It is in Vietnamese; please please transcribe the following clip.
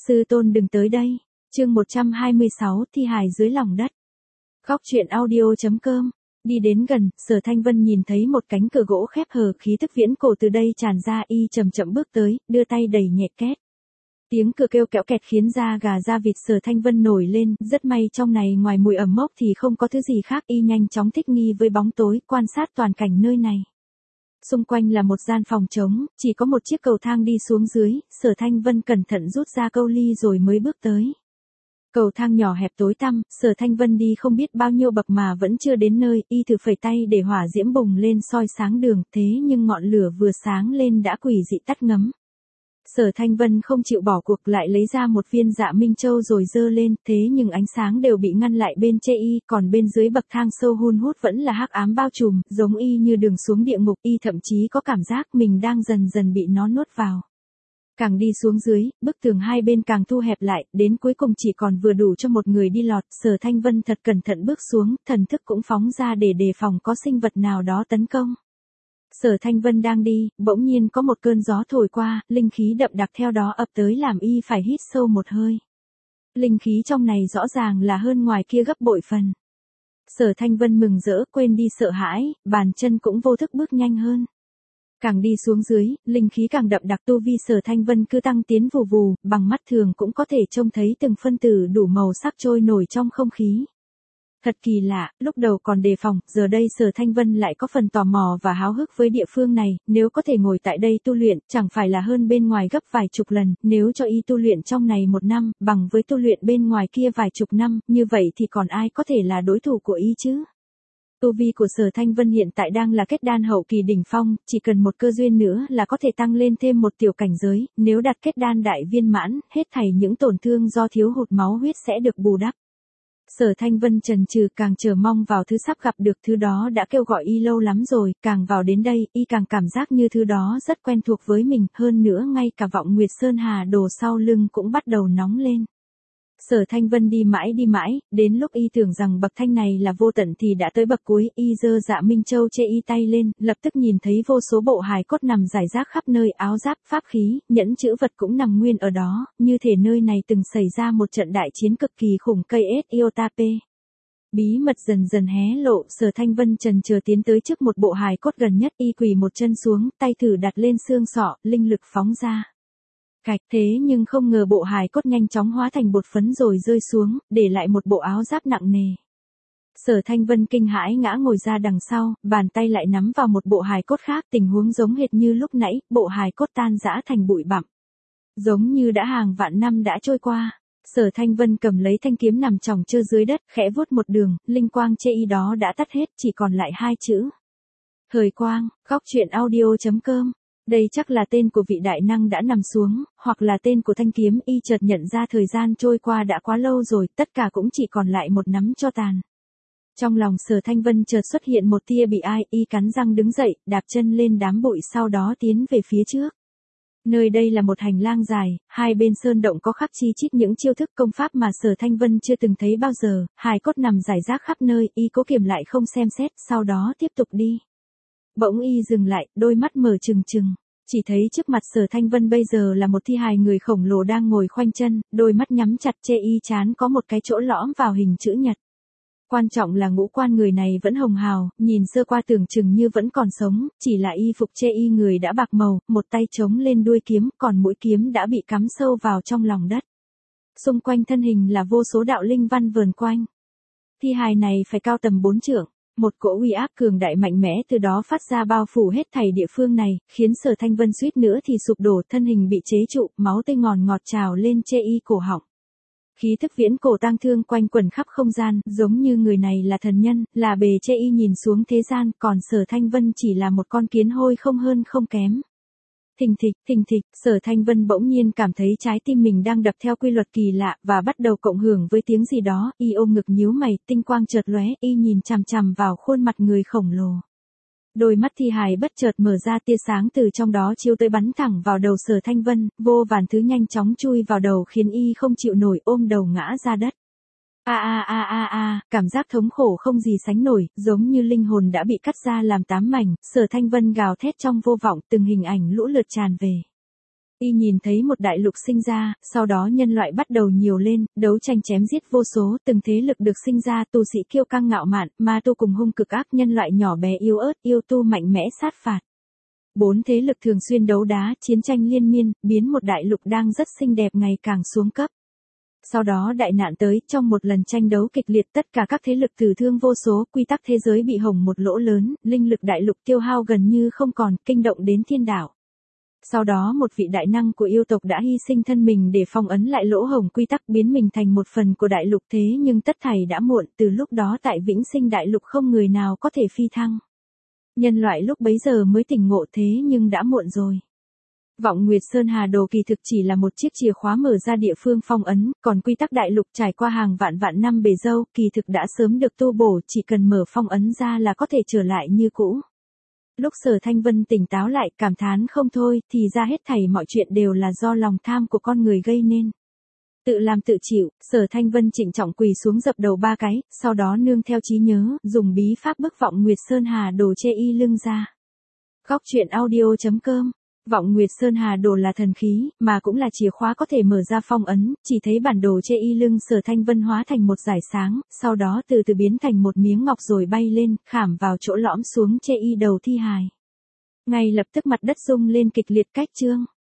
Sư tôn đừng tới đây. Chương 126, thi hài dưới lòng đất. Góc truyện audio.com. Đi đến gần, Sở Thanh Vân nhìn thấy một cánh cửa gỗ khép hờ, khí tức viễn cổ từ đây tràn ra, y chậm chậm bước tới, đưa tay đẩy nhẹ két. Tiếng cửa kêu kẽo kẹt khiến da gà da vịt Sở Thanh Vân nổi lên, rất may trong này ngoài mùi ẩm mốc thì không có thứ gì khác, y nhanh chóng thích nghi với bóng tối, quan sát toàn cảnh nơi này. Xung quanh là một gian phòng trống, chỉ có một chiếc cầu thang đi xuống dưới, Sở Thanh Vân cẩn thận rút ra câu ly rồi mới bước tới. Cầu thang nhỏ hẹp tối tăm, Sở Thanh Vân đi không biết bao nhiêu bậc mà vẫn chưa đến nơi, y thử phẩy tay để hỏa diễm bùng lên soi sáng đường, thế nhưng ngọn lửa vừa sáng lên đã quỷ dị tắt ngấm. Sở Thanh Vân không chịu bỏ cuộc, lại lấy ra một viên Dạ Minh Châu rồi giơ lên, thế nhưng ánh sáng đều bị ngăn lại bên chê y, còn bên dưới bậc thang sâu hun hút vẫn là hắc ám bao trùm, giống y như đường xuống địa ngục, y thậm chí có cảm giác mình đang dần dần bị nó nuốt vào. Càng đi xuống dưới, bức tường hai bên càng thu hẹp lại, đến cuối cùng chỉ còn vừa đủ cho một người đi lọt. Sở Thanh Vân thật cẩn thận bước xuống, thần thức cũng phóng ra để đề phòng có sinh vật nào đó tấn công. Sở Thanh Vân đang đi, bỗng nhiên có một cơn gió thổi qua, linh khí đậm đặc theo đó ập tới làm y phải hít sâu một hơi. Linh khí trong này rõ ràng là hơn ngoài kia gấp bội phần. Sở Thanh Vân mừng rỡ, quên đi sợ hãi, bàn chân cũng vô thức bước nhanh hơn. Càng đi xuống dưới, linh khí càng đậm đặc, tu vi Sở Thanh Vân cứ tăng tiến vù vù, bằng mắt thường cũng có thể trông thấy từng phân tử đủ màu sắc trôi nổi trong không khí. Thật kỳ lạ, lúc đầu còn đề phòng, giờ đây Sở Thanh Vân lại có phần tò mò và háo hức với địa phương này, nếu có thể ngồi tại đây tu luyện, chẳng phải là hơn bên ngoài gấp vài chục lần, nếu cho y tu luyện trong này 1 năm, bằng với tu luyện bên ngoài kia vài chục năm, như vậy thì còn ai có thể là đối thủ của y chứ? Tu vi của Sở Thanh Vân hiện tại đang là kết đan hậu kỳ đỉnh phong, chỉ cần một cơ duyên nữa là có thể tăng lên thêm một tiểu cảnh giới, nếu đạt kết đan đại viên mãn, hết thảy những tổn thương do thiếu hụt máu huyết sẽ được bù đắp. Sở Thanh Vân chần chừ, càng chờ mong vào thứ sắp gặp được, thứ đó đã kêu gọi y lâu lắm rồi, càng vào đến đây, y càng cảm giác như thứ đó rất quen thuộc với mình, hơn nữa ngay cả vọng Nguyệt Sơn Hà đồ sau lưng cũng bắt đầu nóng lên. Sở Thanh Vân đi mãi, đến lúc y tưởng rằng bậc thanh này là vô tận thì đã tới bậc cuối, y giơ Dạ Minh Châu chê y tay lên, lập tức nhìn thấy vô số bộ hài cốt nằm rải rác khắp nơi, áo giáp, pháp khí, nhẫn chữ vật cũng nằm nguyên ở đó, như thể nơi này từng xảy ra một trận đại chiến cực kỳ khủng cây Iotape. Bí mật dần dần hé lộ, Sở Thanh Vân chần chờ tiến tới trước một bộ hài cốt gần nhất, y quỳ một chân xuống, tay thử đặt lên xương sọ, linh lực phóng ra. Cạch, thế nhưng không ngờ bộ hài cốt nhanh chóng hóa thành bột phấn rồi rơi xuống, để lại một bộ áo giáp nặng nề. Sở Thanh Vân kinh hãi ngã ngồi ra đằng sau, bàn tay lại nắm vào một bộ hài cốt khác, tình huống giống hệt như lúc nãy, bộ hài cốt tan rã thành bụi bặm. Giống như đã hàng vạn năm đã trôi qua. Sở Thanh Vân cầm lấy thanh kiếm nằm chồng chơ dưới đất, khẽ vuốt một đường, linh quang chê y đó đã tắt hết, chỉ còn lại 2 chữ. Thời quang. Góc truyện audio.com. Đây chắc là tên của vị đại năng đã nằm xuống, hoặc là tên của thanh kiếm, y chợt nhận ra thời gian trôi qua đã quá lâu rồi, tất cả cũng chỉ còn lại một nắm tro tàn. Trong lòng Sở Thanh Vân chợt xuất hiện một tia bị ai, y cắn răng đứng dậy, đạp chân lên đám bụi sau đó tiến về phía trước. Nơi đây là một hành lang dài, hai bên sơn động có khắc chi chít những chiêu thức công pháp mà Sở Thanh Vân chưa từng thấy bao giờ, hài cốt nằm rải rác khắp nơi, y cố kiềm lại không xem xét, sau đó tiếp tục đi. Bỗng y dừng lại, đôi mắt mở trừng trừng. Chỉ thấy trước mặt Sở Thanh Vân bây giờ là một thi hài người khổng lồ đang ngồi khoanh chân, đôi mắt nhắm chặt, chê y trán có một cái chỗ lõm vào hình chữ nhật. Quan trọng là ngũ quan người này vẫn hồng hào, nhìn sơ qua tưởng chừng như vẫn còn sống, chỉ là y phục chê y người đã bạc màu, một tay chống lên đuôi kiếm, còn mũi kiếm đã bị cắm sâu vào trong lòng đất. Xung quanh thân hình là vô số đạo linh văn vờn quanh. Thi hài này phải cao tầm 4 trượng. Một cỗ uy áp cường đại mạnh mẽ từ đó phát ra bao phủ hết thảy địa phương này, khiến Sở Thanh Vân suýt nữa thì sụp đổ, thân hình bị chế trụ, máu tươi ngọt trào lên chê y cổ họng. Khí thức viễn cổ tang thương quanh quẩn khắp không gian, giống như người này là thần nhân, là bề chê y nhìn xuống thế gian, còn Sở Thanh Vân chỉ là một con kiến hôi không hơn không kém. Thình thịch, Sở Thanh Vân bỗng nhiên cảm thấy trái tim mình đang đập theo quy luật kỳ lạ, và bắt đầu cộng hưởng với tiếng gì đó, y ôm ngực nhíu mày, tinh quang chợt lóe, y nhìn chằm chằm vào khuôn mặt người khổng lồ. Đôi mắt thi hài bất chợt mở ra, tia sáng từ trong đó chiếu tới bắn thẳng vào đầu Sở Thanh Vân, vô vàn thứ nhanh chóng chui vào đầu khiến y không chịu nổi, ôm đầu ngã ra đất. Cảm giác thống khổ không gì sánh nổi, giống như linh hồn đã bị cắt ra làm 8 mảnh, Sở Thanh Vân gào thét trong vô vọng, từng hình ảnh lũ lượt tràn về. Y nhìn thấy một đại lục sinh ra, sau đó nhân loại bắt đầu nhiều lên, đấu tranh chém giết vô số, từng thế lực được sinh ra, tu sĩ kiêu căng ngạo mạn, ma tu cùng hung cực ác, nhân loại nhỏ bé yếu ớt, yêu tu mạnh mẽ sát phạt. 4 thế lực thường xuyên đấu đá, chiến tranh liên miên, biến một đại lục đang rất xinh đẹp ngày càng xuống cấp. Sau đó đại nạn tới, trong một lần tranh đấu kịch liệt tất cả các thế lực tử thương vô số, quy tắc thế giới bị hỏng một lỗ lớn, linh lực đại lục tiêu hao gần như không còn, kinh động đến thiên đạo. Sau đó một vị đại năng của yêu tộc đã hy sinh thân mình để phong ấn lại lỗ hổng quy tắc, biến mình thành một phần của đại lục, thế nhưng tất thảy đã muộn, từ lúc đó tại vĩnh sinh đại lục không người nào có thể phi thăng. Nhân loại lúc bấy giờ mới tỉnh ngộ, thế nhưng đã muộn rồi. Vọng Nguyệt Sơn Hà Đồ kỳ thực chỉ là một chiếc chìa khóa mở ra địa phương phong ấn, còn quy tắc đại lục trải qua hàng vạn vạn năm bể dâu, kỳ thực đã sớm được tu bổ, chỉ cần mở phong ấn ra là có thể trở lại như cũ. Lúc Sở Thanh Vân tỉnh táo lại, cảm thán không thôi, thì ra hết thảy mọi chuyện đều là do lòng tham của con người gây nên. Tự làm tự chịu, Sở Thanh Vân trịnh trọng quỳ xuống dập đầu 3 cái, sau đó nương theo trí nhớ, dùng bí pháp bức Vọng Nguyệt Sơn Hà Đồ che y lưng ra. Góc truyện audio.com. Vọng Nguyệt Sơn Hà Đồ là thần khí, mà cũng là chìa khóa có thể mở ra phong ấn, chỉ thấy bản đồ che y lưng Sở Thanh Vân hóa thành một dải sáng, sau đó từ từ biến thành một miếng ngọc rồi bay lên, khảm vào chỗ lõm xuống che y đầu thi hài. Ngay lập tức mặt đất rung lên kịch liệt, cách chương.